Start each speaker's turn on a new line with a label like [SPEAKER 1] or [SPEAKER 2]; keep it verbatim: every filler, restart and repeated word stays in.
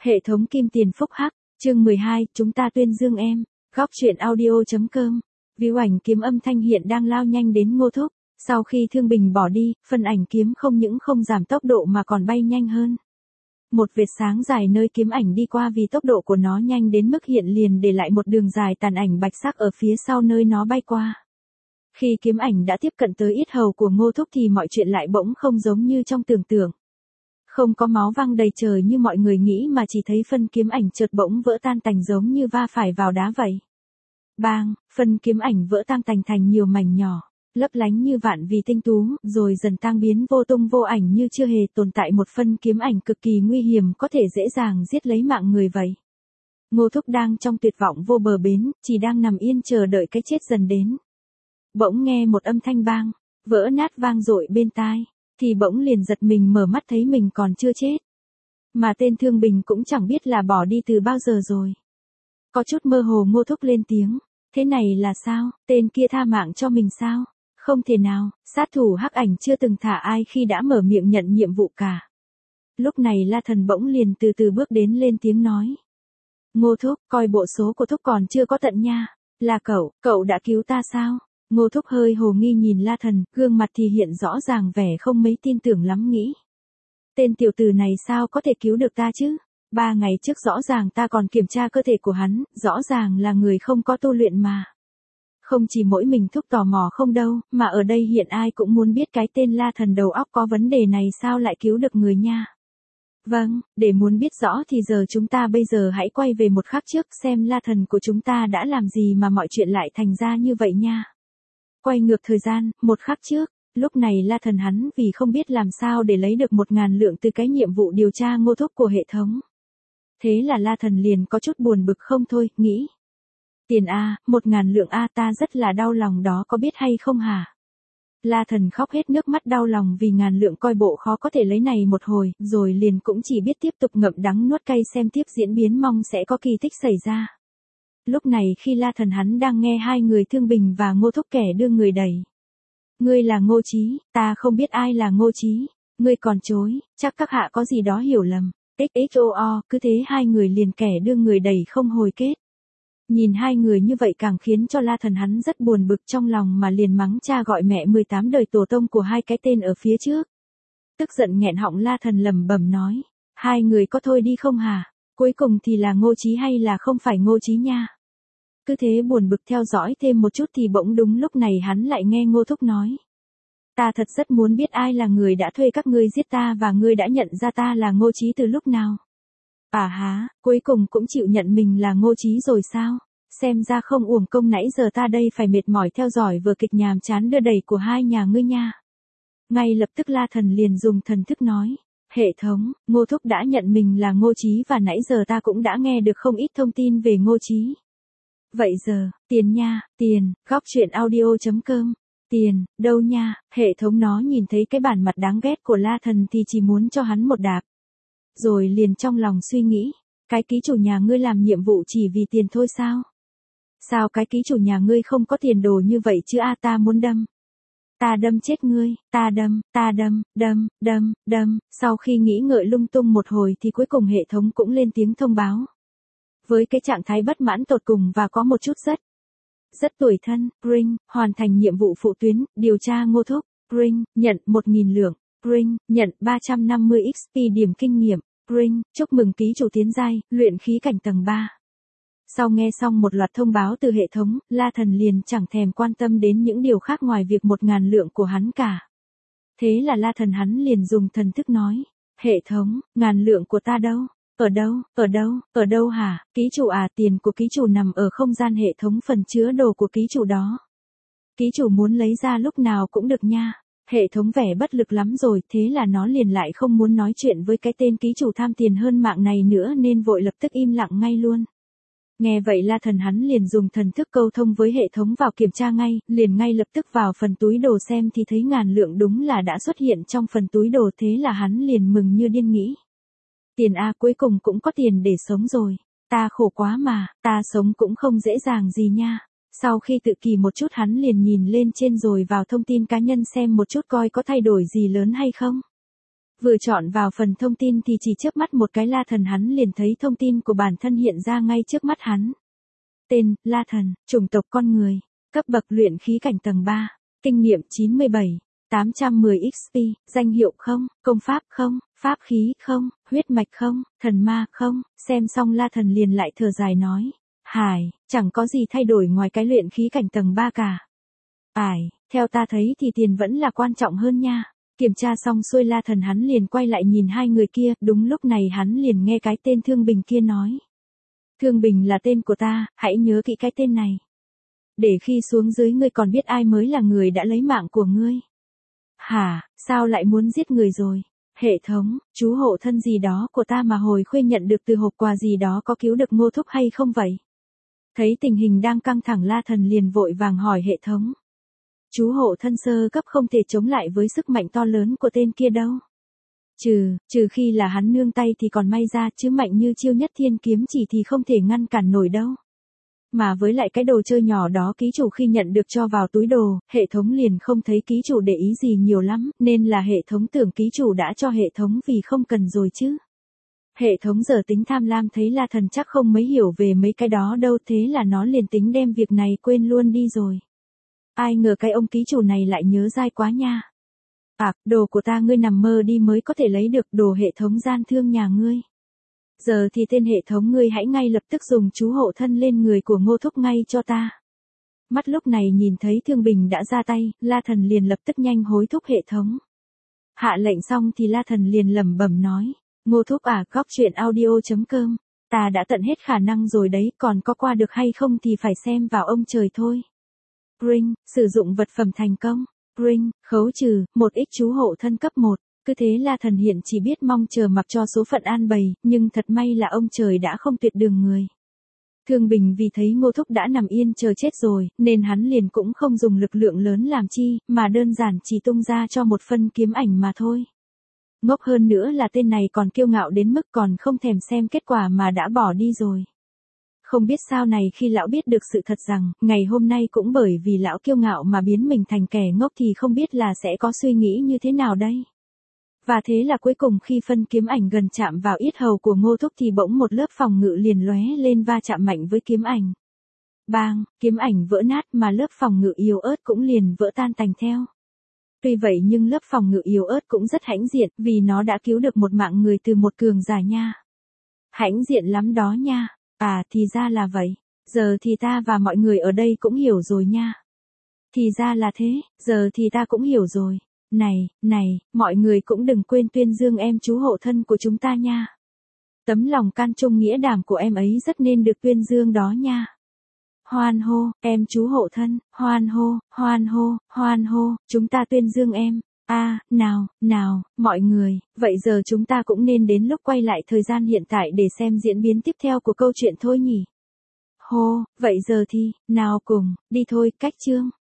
[SPEAKER 1] Hệ thống kim tiền phúc hắc, chương mười hai, chúng ta tuyên dương em, góc truyện audio.com. Víu ảnh kiếm âm thanh hiện đang lao nhanh đến Ngô Thúc, sau khi Thương Bình bỏ đi, phân ảnh kiếm không những không giảm tốc độ mà còn bay nhanh hơn. Một vệt sáng dài nơi kiếm ảnh đi qua vì tốc độ của nó nhanh đến mức hiện liền để lại một đường dài tàn ảnh bạch sắc ở phía sau nơi nó bay qua. Khi kiếm ảnh đã tiếp cận tới yết hầu của Ngô Thúc thì mọi chuyện lại bỗng không giống như trong tưởng tượng. Không có máu văng đầy trời như mọi người nghĩ mà chỉ thấy phân kiếm ảnh chợt bỗng vỡ tan tành giống như va phải vào đá vậy. Bang, phân kiếm ảnh vỡ tan tành thành nhiều mảnh nhỏ, lấp lánh như vạn vì tinh tú, rồi dần tan biến vô tung vô ảnh như chưa hề tồn tại một phân kiếm ảnh cực kỳ nguy hiểm có thể dễ dàng giết lấy mạng người vậy. Ngô Thúc đang trong tuyệt vọng vô bờ bến, chỉ đang nằm yên chờ đợi cái chết dần đến. Bỗng nghe một âm thanh bang, vỡ nát vang dội bên tai, thì bỗng liền giật mình mở mắt thấy mình còn chưa chết. Mà tên Thương Bình cũng chẳng biết là bỏ đi từ bao giờ rồi. Có chút mơ hồ Ngô Thúc lên tiếng, thế này là sao, tên kia tha mạng cho mình sao? Không thể nào, sát thủ hắc ảnh chưa từng thả ai khi đã mở miệng nhận nhiệm vụ cả. Lúc này La Thần bỗng liền từ từ bước đến lên tiếng nói. Ngô Thúc, coi bộ số của Thúc còn chưa có tận nha, là cậu, cậu đã cứu ta sao? Ngô Thúc hơi hồ nghi nhìn La Thần, gương mặt thì hiện rõ ràng vẻ không mấy tin tưởng lắm nghĩ. Tên tiểu tử này sao có thể cứu được ta chứ? Ba ngày trước rõ ràng ta còn kiểm tra cơ thể của hắn, rõ ràng là người không có tu luyện mà. Không chỉ mỗi mình Thúc tò mò không đâu, mà ở đây hiện ai cũng muốn biết cái tên La Thần đầu óc có vấn đề này sao lại cứu được người nha. Vâng, để muốn biết rõ thì giờ chúng ta bây giờ hãy quay về một khắc trước xem La Thần của chúng ta đã làm gì mà mọi chuyện lại thành ra như vậy nha. Quay ngược thời gian, một khắc trước, lúc này La Thần hắn vì không biết làm sao để lấy được một ngàn lượng từ cái nhiệm vụ điều tra Ngô Thúc của hệ thống. Thế là La Thần liền có chút buồn bực không thôi, nghĩ. Tiền A, một ngàn lượng A ta rất là đau lòng đó có biết hay không hả? La Thần khóc hết nước mắt đau lòng vì ngàn lượng coi bộ khó có thể lấy này một hồi, rồi liền cũng chỉ biết tiếp tục ngậm đắng nuốt cay xem tiếp diễn biến mong sẽ có kỳ tích xảy ra. Lúc này khi La Thần hắn đang nghe hai người Thương Bình và Ngô Thúc kẻ đưa người đẩy. Ngươi là Ngô Chí, ta không biết ai là Ngô Chí, ngươi còn chối, chắc các hạ có gì đó hiểu lầm. ích ích o o, cứ thế hai người liền kẻ đưa người đẩy không hồi kết. Nhìn hai người như vậy càng khiến cho La Thần hắn rất buồn bực trong lòng mà liền mắng cha gọi mẹ mười tám đời tổ tông của hai cái tên ở phía trước. Tức giận nghẹn họng La Thần lẩm bẩm nói, hai người có thôi đi không hả? Cuối cùng thì là Ngô Chí hay là không phải Ngô Chí nha? Cứ thế buồn bực theo dõi thêm một chút thì bỗng đúng lúc này hắn lại nghe Ngô Thúc nói. Ta thật rất muốn biết ai là người đã thuê các ngươi giết ta và ngươi đã nhận ra ta là Ngô Chí từ lúc nào. À há, cuối cùng cũng chịu nhận mình là Ngô Chí rồi sao? Xem ra không uổng công nãy giờ ta đây phải mệt mỏi theo dõi vừa kịch nhàm chán đưa đẩy của hai nhà ngươi nha. Ngay lập tức La Thần liền dùng thần thức nói. Hệ thống, Ngô Thúc đã nhận mình là Ngô Chí và nãy giờ ta cũng đã nghe được không ít thông tin về Ngô Chí. Vậy giờ, tiền nha, tiền, góc truyện audio.com. Tiền, đâu nha, hệ thống nó nhìn thấy cái bản mặt đáng ghét của La Thần thì chỉ muốn cho hắn một đạp. Rồi liền trong lòng suy nghĩ, cái ký chủ nhà ngươi làm nhiệm vụ chỉ vì tiền thôi sao? Sao cái ký chủ nhà ngươi không có tiền đồ như vậy chứ a ta muốn đâm. Ta đâm chết ngươi, ta đâm, ta đâm, đâm, đâm, đâm, sau khi nghĩ ngợi lung tung một hồi thì cuối cùng hệ thống cũng lên tiếng thông báo. Với cái trạng thái bất mãn tột cùng và có một chút rất, rất tủi thân, Ring, hoàn thành nhiệm vụ phụ tuyến, điều tra Ngô Thúc, Ring, nhận một nghìn lượng, Ring, nhận ba trăm năm mươi ích pê điểm kinh nghiệm, Ring, chúc mừng ký chủ tiến giai, luyện khí cảnh tầng ba. Sau nghe xong một loạt thông báo từ hệ thống, La Thần liền chẳng thèm quan tâm đến những điều khác ngoài việc một ngàn lượng của hắn cả. Thế là La Thần hắn liền dùng thần thức nói, hệ thống, ngàn lượng của ta đâu? Ở đâu, ở đâu, ở đâu hả? Ký chủ à, tiền của ký chủ nằm ở không gian hệ thống phần chứa đồ của ký chủ đó. Ký chủ muốn lấy ra lúc nào cũng được nha. Hệ thống vẻ bất lực lắm rồi, thế là nó liền lại không muốn nói chuyện với cái tên ký chủ tham tiền hơn mạng này nữa nên vội lập tức im lặng ngay luôn. Nghe vậy La Thần hắn liền dùng thần thức câu thông với hệ thống vào kiểm tra ngay, liền ngay lập tức vào phần túi đồ xem thì thấy ngàn lượng đúng là đã xuất hiện trong phần túi đồ, thế là hắn liền mừng như điên nghĩ. Tiền A, cuối cùng cũng có tiền để sống rồi, ta khổ quá mà, ta sống cũng không dễ dàng gì nha. Sau khi tự kỳ một chút hắn liền nhìn lên trên rồi vào thông tin cá nhân xem một chút coi có thay đổi gì lớn hay không. Vừa chọn vào phần thông tin thì chỉ chớp mắt một cái La Thần hắn liền thấy thông tin của bản thân hiện ra ngay trước mắt hắn. Tên, La Thần, chủng tộc con người, cấp bậc luyện khí cảnh tầng ba, kinh nghiệm chín mươi bảy, tám trăm mười ích pê, danh hiệu không, công pháp không, pháp khí không, huyết mạch không, thần ma không, xem xong La Thần liền lại thở dài nói. Hải, chẳng có gì thay đổi ngoài cái luyện khí cảnh tầng ba cả. Ải, theo ta thấy thì tiền vẫn là quan trọng hơn nha. Kiểm tra xong xuôi La Thần hắn liền quay lại nhìn hai người kia, đúng lúc này hắn liền nghe cái tên Thương Bình kia nói. Thương Bình là tên của ta, hãy nhớ kỹ cái tên này. Để khi xuống dưới ngươi còn biết ai mới là người đã lấy mạng của ngươi. Hả, sao lại muốn giết người rồi? Hệ thống, chú hộ thân gì đó của ta mà hồi khuya nhận được từ hộp quà gì đó có cứu được Ngô Thúc hay không vậy? Thấy tình hình đang căng thẳng La Thần liền vội vàng hỏi hệ thống. Chú hộ thân sơ cấp không thể chống lại với sức mạnh to lớn của tên kia đâu. Trừ, trừ khi là hắn nương tay thì còn may ra, chứ mạnh như chiêu nhất thiên kiếm chỉ thì không thể ngăn cản nổi đâu. Mà với lại cái đồ chơi nhỏ đó ký chủ khi nhận được cho vào túi đồ, hệ thống liền không thấy ký chủ để ý gì nhiều lắm, nên là hệ thống tưởng ký chủ đã cho hệ thống vì không cần rồi chứ. Hệ thống giờ tính tham lam thấy La Thần chắc không mấy hiểu về mấy cái đó đâu, thế là nó liền tính đem việc này quên luôn đi rồi. Ai ngờ cái ông ký chủ này lại nhớ dai quá nha. À, đồ của ta ngươi nằm mơ đi mới có thể lấy được, đồ hệ thống gian thương nhà ngươi. Giờ thì tên hệ thống ngươi hãy ngay lập tức dùng chú hộ thân lên người của Ngô Thúc ngay cho ta. Mắt lúc này nhìn thấy Thương Bình đã ra tay, La Thần liền lập tức nhanh hối thúc hệ thống. Hạ lệnh xong thì La Thần liền lẩm bẩm nói. Ngô Thúc à, góc truyện audio chấm com, ta đã tận hết khả năng rồi đấy, còn có qua được hay không thì phải xem vào ông trời thôi. Ring, sử dụng vật phẩm thành công. Ring, khấu trừ, một ích chú hộ thân cấp một. Cứ thế La Thần hiện chỉ biết mong chờ mặc cho số phận an bày, nhưng thật may là ông trời đã không tuyệt đường người. Thương Bình vì thấy Ngô Thúc đã nằm yên chờ chết rồi, nên hắn liền cũng không dùng lực lượng lớn làm chi, mà đơn giản chỉ tung ra cho một phân kiếm ảnh mà thôi. Ngốc hơn nữa là tên này còn kiêu ngạo đến mức còn không thèm xem kết quả mà đã bỏ đi rồi. Không biết sao này khi lão biết được sự thật rằng, ngày hôm nay cũng bởi vì lão kiêu ngạo mà biến mình thành kẻ ngốc thì không biết là sẽ có suy nghĩ như thế nào đây. Và thế là cuối cùng khi phân kiếm ảnh gần chạm vào yết hầu của Ngô Thúc thì bỗng một lớp phòng ngự liền lóe lên va chạm mạnh với kiếm ảnh. Bang, kiếm ảnh vỡ nát mà lớp phòng ngự yếu ớt cũng liền vỡ tan tành theo. Tuy vậy nhưng lớp phòng ngự yếu ớt cũng rất hãnh diện vì nó đã cứu được một mạng người từ một cường giả nha. Hãnh diện lắm đó nha. À thì ra là vậy. Giờ thì ta và mọi người ở đây cũng hiểu rồi nha. Thì ra là thế, giờ thì ta cũng hiểu rồi. Này, này, mọi người cũng đừng quên tuyên dương em chú hộ thân của chúng ta nha. Tấm lòng can trung nghĩa đảm của em ấy rất nên được tuyên dương đó nha. Hoan hô, em chú hộ thân, hoan hô, hoan hô, hoan hô, chúng ta tuyên dương em. A, à, nào, nào, mọi người, vậy giờ chúng ta cũng nên đến lúc quay lại thời gian hiện tại để xem diễn biến tiếp theo của câu chuyện thôi nhỉ. Hô, vậy giờ thì, nào cùng, đi thôi, cách chương.